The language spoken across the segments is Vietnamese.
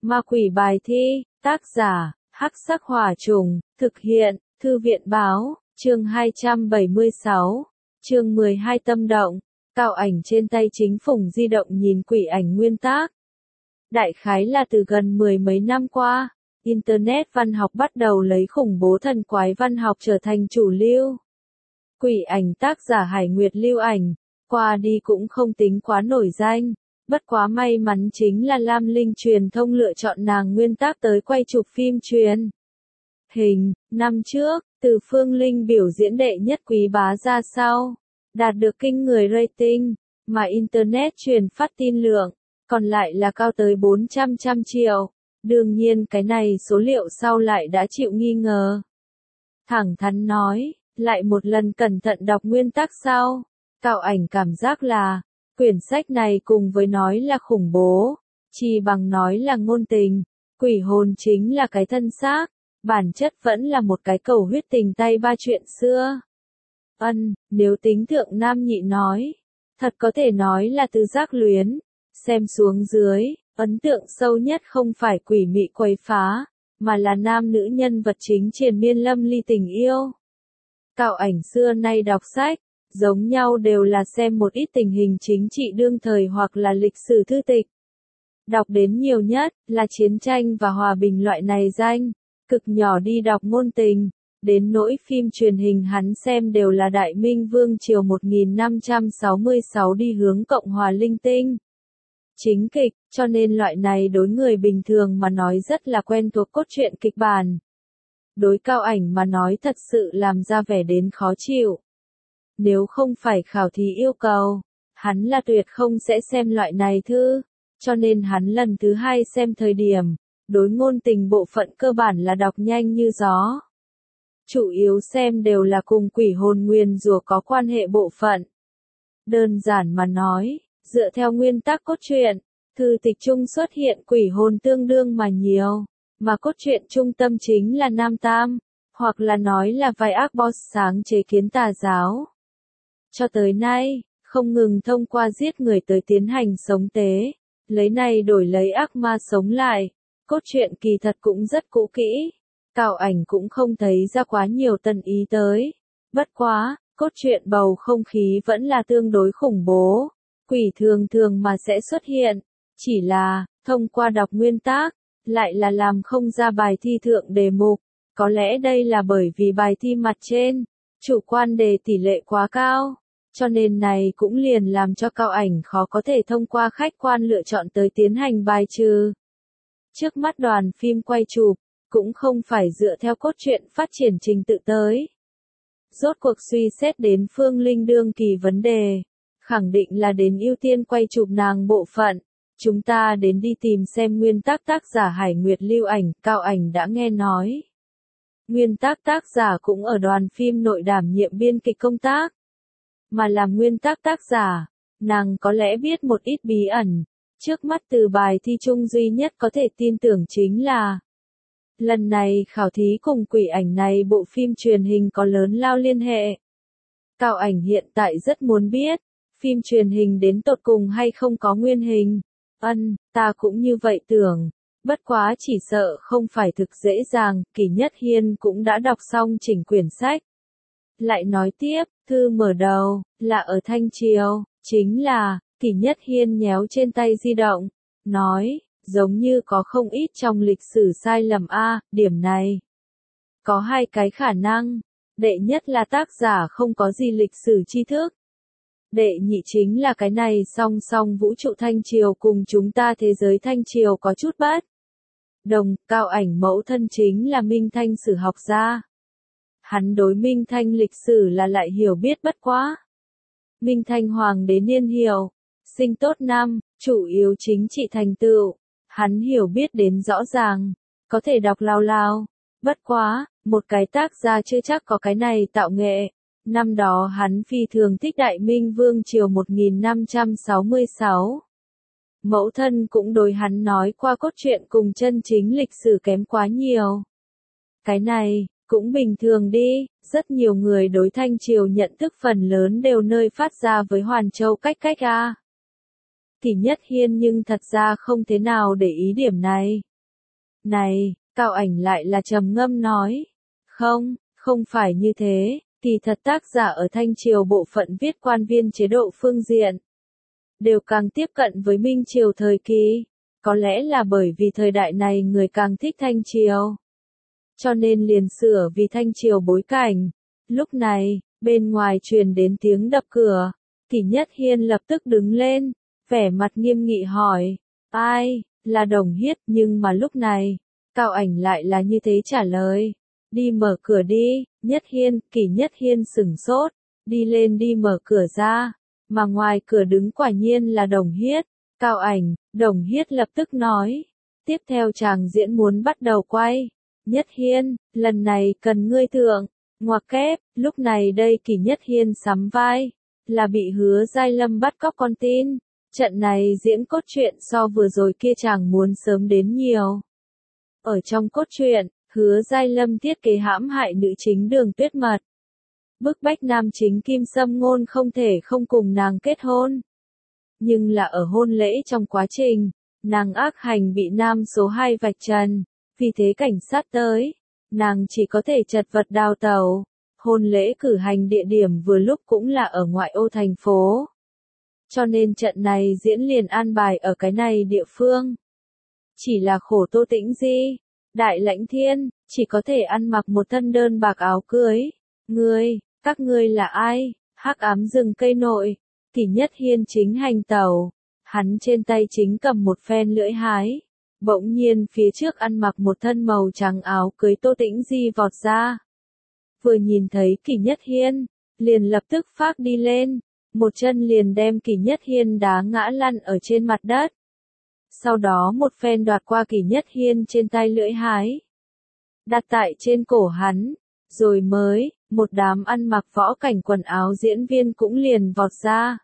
Ma quỷ bài thi, tác giả, Hắc Sắc Hỏa Trùng, thực hiện, Thư viện báo, chương 276, chương 12 tâm động, cạo ảnh trên tay chính phủng di động nhìn quỷ ảnh nguyên tác. Đại khái là từ gần mười mấy năm qua, Internet văn học bắt đầu lấy khủng bố thần quái văn học trở thành chủ lưu. Quỷ ảnh tác giả Hải Nguyệt Lưu Ảnh, qua đi cũng không tính quá nổi danh. Bất quá may mắn chính là Lam Linh truyền thông lựa chọn nàng nguyên tác tới quay chụp phim truyền hình. Năm trước, Từ Phương Linh biểu diễn đệ nhất quý bá ra sau, đạt được kinh người rating, mà Internet truyền phát tin lượng, còn lại là cao tới 400 triệu. Đương nhiên cái này số liệu sau lại đã chịu nghi ngờ. Thẳng thắn nói, lại một lần cẩn thận đọc nguyên tác sau, cạo ảnh cảm giác là, quyển sách này cùng với nói là khủng bố, chỉ bằng nói là ngôn tình, quỷ hồn chính là cái thân xác, bản chất vẫn là một cái cầu huyết tình tay ba chuyện xưa. Nếu tính thượng nam nhị nói, thật có thể nói là từ giác luyến, xem xuống dưới, ấn tượng sâu nhất không phải quỷ mị quấy phá, mà là nam nữ nhân vật chính triền miên lâm ly tình yêu. Cạo ảnh xưa nay đọc sách, giống nhau đều là xem một ít tình hình chính trị đương thời hoặc là lịch sử thư tịch. Đọc đến nhiều nhất là chiến tranh và hòa bình loại này danh, cực nhỏ đi đọc ngôn tình, đến nỗi phim truyền hình hắn xem đều là Đại Minh Vương triều 1566 đi hướng Cộng hòa linh tinh. Chính kịch, cho nên loại này đối người bình thường mà nói rất là quen thuộc cốt truyện kịch bản. Đối cạo ảnh mà nói thật sự làm ra vẻ đến khó chịu. Nếu không phải khảo thí yêu cầu, hắn là tuyệt không sẽ xem loại này thư, cho nên hắn lần thứ hai xem thời điểm, đối ngôn tình bộ phận cơ bản là đọc nhanh như gió. Chủ yếu xem đều là cùng quỷ hồn nguyền rủa có quan hệ bộ phận. Đơn giản mà nói, dựa theo nguyên tắc cốt truyện, thư tịch chung xuất hiện quỷ hồn tương đương mà nhiều, mà cốt truyện trung tâm chính là nam tam, hoặc là nói là vài ác boss sáng chế kiến tà giáo. Cho tới nay, không ngừng thông qua giết người tới tiến hành sống tế, lấy này đổi lấy ác ma sống lại, cốt truyện kỳ thật cũng rất cũ kỹ, cạo ảnh cũng không thấy ra quá nhiều tân ý tới. Bất quá, cốt truyện bầu không khí vẫn là tương đối khủng bố, quỷ thường thường mà sẽ xuất hiện, chỉ là, thông qua đọc nguyên tác, lại là làm không ra bài thi thượng đề mục, có lẽ đây là bởi vì bài thi mặt trên, chủ quan đề tỷ lệ quá cao. Cho nên này cũng liền làm cho cạo ảnh khó có thể thông qua khách quan lựa chọn tới tiến hành bài trừ. Trước mắt đoàn phim quay chụp, cũng không phải dựa theo cốt truyện phát triển trình tự tới. Rốt cuộc suy xét đến Phương Linh đương kỳ vấn đề, khẳng định là đến ưu tiên quay chụp nàng bộ phận. Chúng ta đến đi tìm xem nguyên tác tác giả Hải Nguyệt Lưu Ảnh, cạo ảnh đã nghe nói. Nguyên tác giả cũng ở đoàn phim nội đảm nhiệm biên kịch công tác. Mà làm nguyên tác giả, nàng có lẽ biết một ít bí ẩn. Trước mắt từ bài thi chung duy nhất có thể tin tưởng chính là lần này khảo thí cùng quỷ ảnh này bộ phim truyền hình có lớn lao liên hệ. Cạo ảnh hiện tại rất muốn biết, phim truyền hình đến tột cùng hay không có nguyên hình. Ta cũng như vậy tưởng. Bất quá chỉ sợ không phải thực dễ dàng, Kỷ Nhất Hiên cũng đã đọc xong chỉnh quyển sách. Lại nói tiếp, thư mở đầu, là ở Thanh Triều, chính là, Kỷ Nhất Hiên nhéo trên tay di động, nói, giống như có không ít trong lịch sử sai lầm điểm này. Có hai cái khả năng, đệ nhất là tác giả không có gì lịch sử tri thức. Đệ nhị chính là cái này song song vũ trụ Thanh Triều cùng chúng ta thế giới Thanh Triều có chút bất đồng, cạo ảnh mẫu thân chính là Minh Thanh sử học gia. Hắn đối Minh Thanh lịch sử là lại hiểu biết bất quá. Minh Thanh hoàng đế niên hiệu, sinh tốt năm, chủ yếu chính trị thành tựu, hắn hiểu biết đến rõ ràng, có thể đọc lao lao. Bất quá, một cái tác gia chưa chắc có cái này tạo nghệ. Năm đó hắn phi thường thích Đại Minh Vương triều 1566. Mẫu thân cũng đối hắn nói qua cốt truyện cùng chân chính lịch sử kém quá nhiều. Cái này, cũng bình thường đi, rất nhiều người đối Thanh Triều nhận thức phần lớn đều nơi phát ra với Hoàn Châu cách Kỷ Nhất Hiên nhưng thật ra không thế nào để ý điểm này. Này, Cao Ảnh lại là trầm ngâm nói. Không, không phải như thế, kỳ thật tác giả ở Thanh Triều bộ phận viết quan viên chế độ phương diện. Đều càng tiếp cận với Minh Triều thời kỳ. Có lẽ là bởi vì thời đại này người càng thích Thanh Triều. Cho nên liền sửa vì Thanh Triều bối cảnh. Lúc này, bên ngoài truyền đến tiếng đập cửa. Kỷ Nhất Hiên lập tức đứng lên, vẻ mặt nghiêm nghị hỏi. Ai, là Đồng Hiết, nhưng mà lúc này, Cao Ảnh lại là như thế trả lời. Đi mở cửa đi, Nhất Hiên, Kỷ Nhất Hiên sửng sốt, đi lên đi mở cửa ra, mà ngoài cửa đứng quả nhiên là Đồng Hiết. Cao Ảnh, Đồng Hiết lập tức nói. Tiếp theo chàng diễn muốn bắt đầu quay. Nhất Hiên, lần này cần ngươi thượng. Ngoặc kép, lúc này đây Kỷ Nhất Hiên sắm vai, là bị Hứa Giai Lâm bắt cóc con tin. Trận này diễn cốt truyện so vừa rồi kia chàng muốn sớm đến nhiều. Ở trong cốt truyện, Hứa Giai Lâm thiết kế hãm hại nữ chính Đường Tuyết Mật. Bức bách nam chính Kim Sâm Ngôn không thể không cùng nàng kết hôn. Nhưng là ở hôn lễ trong quá trình, nàng ác hành bị nam số 2 vạch trần, vì thế cảnh sát tới, nàng chỉ có thể chật vật đào tẩu. Hôn lễ cử hành địa điểm vừa lúc cũng là ở ngoại ô thành phố. Cho nên trận này diễn liền an bài ở cái này địa phương. Chỉ là khổ Tô Tĩnh Di, Đại Lãnh Thiên, chỉ có thể ăn mặc một thân đơn bạc áo cưới. Các ngươi là ai? Hắc ám rừng cây nội, Kỷ Nhất Hiên chính hành tẩu, hắn trên tay chính cầm một phen lưỡi hái. Bỗng nhiên phía trước ăn mặc một thân màu trắng áo cưới Tô Tĩnh Di vọt ra. Vừa nhìn thấy Kỷ Nhất Hiên, liền lập tức phác đi lên, một chân liền đem Kỷ Nhất Hiên đá ngã lăn ở trên mặt đất. Sau đó một phen đoạt qua Kỷ Nhất Hiên trên tay lưỡi hái, đặt tại trên cổ hắn, rồi mới, một đám ăn mặc võ cảnh quần áo diễn viên cũng liền vọt ra.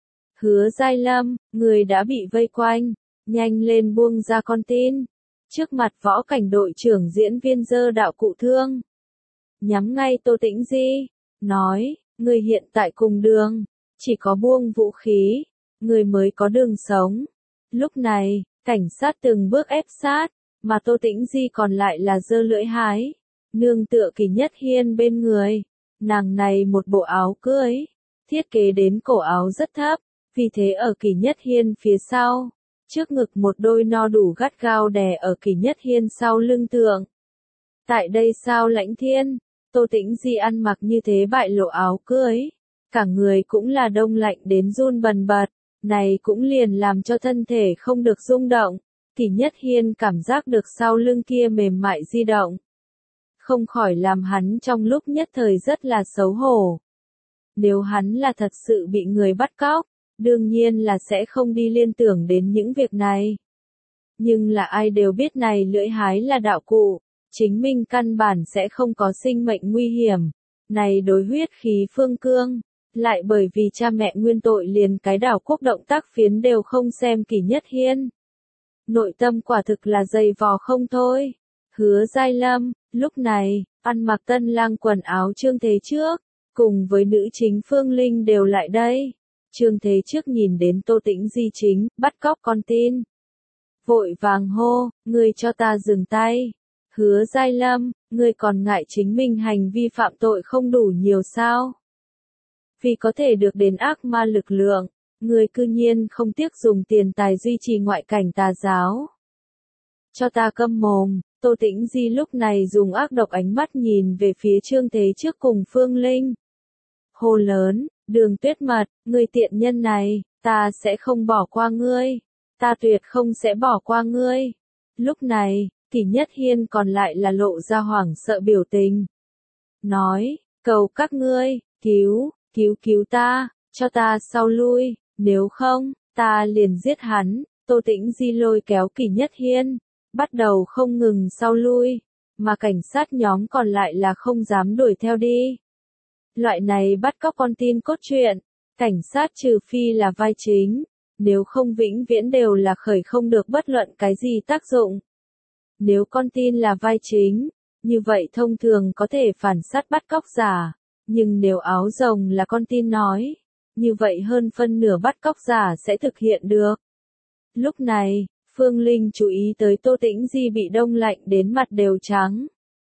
Hứa Giai Lâm, người đã bị vây quanh, nhanh lên buông ra con tin. Trước mặt võ cảnh đội trưởng diễn viên giơ đạo cụ thương, nhắm ngay Tô Tĩnh Di, nói, người hiện tại cùng đường, chỉ có buông vũ khí, người mới có đường sống. Lúc này, cảnh sát từng bước ép sát, mà Tô Tĩnh Di còn lại là giơ lưỡi hái, nương tựa Kỷ Nhất Hiên bên người. Nàng này một bộ áo cưới, thiết kế đến cổ áo rất thấp, vì thế ở Kỷ Nhất Hiên phía sau, trước ngực một đôi no đủ gắt gao đè ở Kỷ Nhất Hiên sau lưng thượng. Tại đây sao Lãnh Thiên, Tô Tĩnh Di ăn mặc như thế bại lộ áo cưới, cả người cũng là đông lạnh đến run bần bật, này cũng liền làm cho thân thể không được rung động. Kỷ Nhất Hiên cảm giác được sau lưng kia mềm mại di động, không khỏi làm hắn trong lúc nhất thời rất là xấu hổ. Nếu hắn là thật sự bị người bắt cóc, đương nhiên là sẽ không đi liên tưởng đến những việc này. Nhưng là ai đều biết này lưỡi hái là đạo cụ, chính mình căn bản sẽ không có sinh mệnh nguy hiểm. Này đối huyết khí phương cương, lại bởi vì cha mẹ nguyên tội liền cái đảo quốc động tác phiến đều không xem Kỷ Nhất Hiên. Nội tâm quả thực là dày vò không thôi. Hứa Giai Lâm, lúc này, ăn mặc tân lang quần áo Trương Thế Trước, cùng với nữ chính Phương Linh đều lại đây. Trương Thế Trước nhìn đến Tô Tĩnh Di chính, bắt cóc con tin. Vội vàng hô, ngươi cho ta dừng tay. Hứa Giai Lâm, ngươi còn ngại chính mình hành vi phạm tội không đủ nhiều sao? Vì có thể được đến ác ma lực lượng, ngươi cư nhiên không tiếc dùng tiền tài duy trì ngoại cảnh tà giáo. Cho ta câm mồm. Tô Tĩnh Di lúc này dùng ác độc ánh mắt nhìn về phía Trương Thế Trước cùng Phương Linh. Hô lớn, Đường Tuyết Mật, ngươi tiện nhân này, ta sẽ không bỏ qua ngươi. Ta tuyệt không sẽ bỏ qua ngươi. Lúc này, Kỷ Nhất Hiên còn lại là lộ ra hoảng sợ biểu tình. Nói, cầu các ngươi, cứu ta, cho ta sau lui, nếu không, ta liền giết hắn. Tô Tĩnh Di lôi kéo Kỷ Nhất Hiên, bắt đầu không ngừng sau lui, mà cảnh sát nhóm còn lại là không dám đuổi theo đi. Loại này bắt cóc con tin cốt truyện, cảnh sát trừ phi là vai chính, nếu không vĩnh viễn đều là khởi không được bất luận cái gì tác dụng. Nếu con tin là vai chính, như vậy thông thường có thể phản sát bắt cóc giả, nhưng nếu áo rồng là con tin nói, như vậy hơn phân nửa bắt cóc giả sẽ thực hiện được. Lúc này, Phương Linh chú ý tới Tô Tĩnh Di bị đông lạnh đến mặt đều trắng.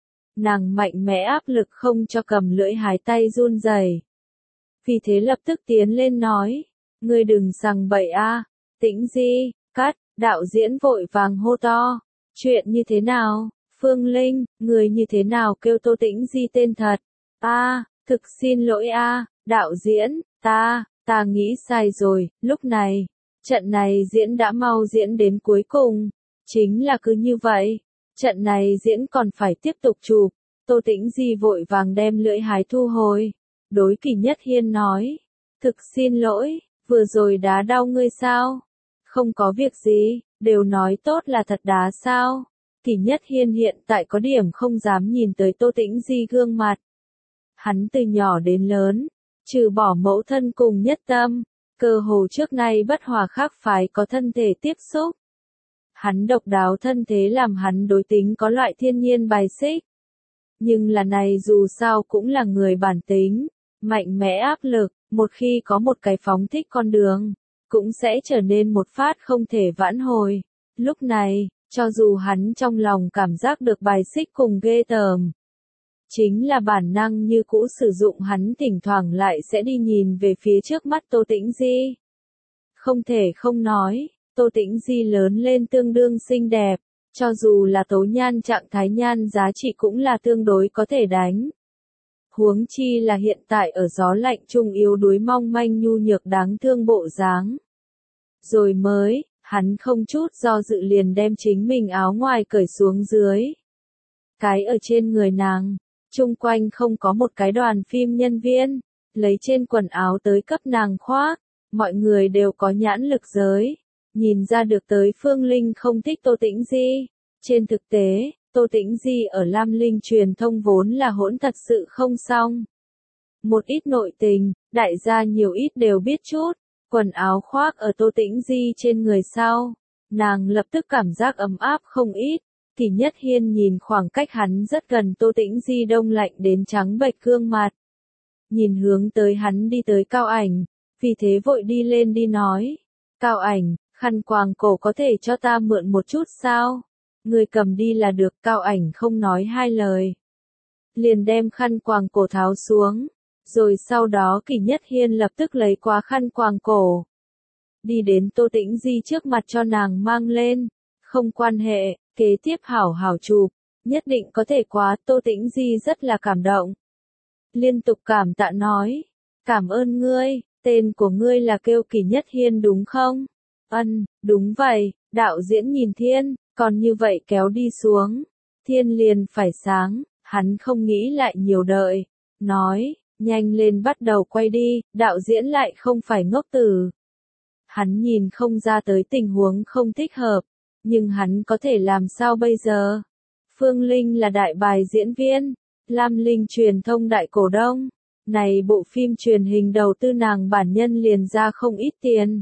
Nàng mạnh mẽ áp lực không cho cầm lưỡi hái tay run rẩy. Vì thế lập tức tiến lên nói, ngươi đừng sằng bậy a, Tĩnh Di, cắt, đạo diễn vội vàng hô to, chuyện như thế nào, Phương Linh, người như thế nào kêu Tô Tĩnh Di tên thật, thực xin lỗi đạo diễn, ta nghĩ sai rồi, lúc này, trận này diễn đã mau diễn đến cuối cùng, chính là cứ như vậy, trận này diễn còn phải tiếp tục chụp, Tô Tĩnh Di vội vàng đem lưỡi hái thu hồi, đối Kỷ Nhất Hiên nói, thực xin lỗi, vừa rồi đá đau ngươi sao? Không có việc gì, đều nói tốt là thật đá sao? Kỷ Nhất Hiên hiện tại có điểm không dám nhìn tới Tô Tĩnh Di gương mặt. Hắn từ nhỏ đến lớn, trừ bỏ mẫu thân cùng Nhất Tâm, cơ hồ trước nay bất hòa khác phái có thân thể tiếp xúc. Hắn độc đáo thân thế làm hắn đối tính có loại thiên nhiên bài xích. Nhưng là này dù sao cũng là người bản tính, mạnh mẽ áp lực, một khi có một cái phóng thích con đường, cũng sẽ trở nên một phát không thể vãn hồi. Lúc này, cho dù hắn trong lòng cảm giác được bài xích cùng ghê tởm, chính là bản năng như cũ sử dụng hắn thỉnh thoảng lại sẽ đi nhìn về phía trước mắt Tô Tĩnh Di. Không thể không nói, Tô Tĩnh Di lớn lên tương đương xinh đẹp, cho dù là tố nhan trạng thái nhan giá trị cũng là tương đối có thể đánh. Huống chi là hiện tại ở gió lạnh trung yếu đuối mong manh nhu nhược đáng thương bộ dáng. Rồi mới, hắn không chút do dự liền đem chính mình áo ngoài cởi xuống dưới. Cái ở trên người nàng, chung quanh không có một cái đoàn phim nhân viên, lấy trên quần áo tới cấp nàng khoác, mọi người đều có nhãn lực giới, nhìn ra được tới Phương Linh không thích Tô Tĩnh Di. Trên thực tế, Tô Tĩnh Di ở Lam Linh truyền thông vốn là hỗn thật sự không xong. Một ít nội tình, đại gia nhiều ít đều biết chút, quần áo khoác ở Tô Tĩnh Di trên người sau, nàng lập tức cảm giác ấm áp không ít. Kỷ Nhất Hiên nhìn khoảng cách hắn rất gần Tô Tĩnh Di đông lạnh đến trắng bệch gương mặt. Nhìn hướng tới hắn đi tới Cao Ảnh, vì thế vội đi lên đi nói. Cao Ảnh, khăn quàng cổ có thể cho ta mượn một chút sao? Người cầm đi là được. Cao Ảnh không nói hai lời. Liền đem khăn quàng cổ tháo xuống. Rồi sau đó Kỷ Nhất Hiên lập tức lấy qua khăn quàng cổ. Đi đến Tô Tĩnh Di trước mặt cho nàng mang lên. Không quan hệ, kế tiếp hảo hảo chụp, nhất định có thể quá. Tô Tĩnh Di rất là cảm động. Liên tục cảm tạ nói, cảm ơn ngươi, tên của ngươi là kêu Kỷ Nhất Hiên đúng không? Đúng vậy, đạo diễn nhìn thiên, còn như vậy kéo đi xuống, thiên liền phải sáng, hắn không nghĩ lại nhiều đợi, nói, nhanh lên bắt đầu quay đi, đạo diễn lại không phải ngốc tử. Hắn nhìn không ra tới tình huống không thích hợp, nhưng hắn có thể làm sao bây giờ? Phương Linh là đại bài diễn viên, Lam Linh truyền thông đại cổ đông, này bộ phim truyền hình đầu tư nàng bản nhân liền ra không ít tiền.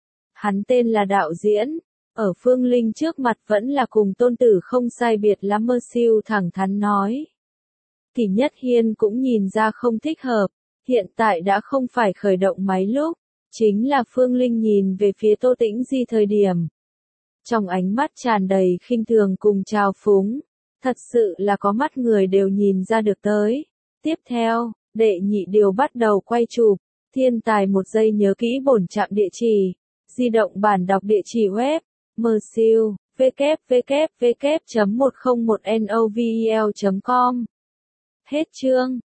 Hắn tên là đạo diễn, ở Phương Linh trước mặt vẫn là cùng tôn tử không sai biệt lắm. Mơ Siêu thẳng thắn nói. Kỷ Nhất Hiên cũng nhìn ra không thích hợp, hiện tại đã không phải khởi động máy lúc, chính là Phương Linh nhìn về phía Tô Tĩnh Di thời điểm. Trong ánh mắt tràn đầy khinh thường cùng trào phúng, thật sự là có mắt người đều nhìn ra được tới. Tiếp theo, đệ nhị điều bắt đầu quay chụp, thiên tài một giây nhớ kỹ bổn trạm địa chỉ, di động bản đọc địa chỉ web, mờ siêu, www.101novel.com. Hết chương.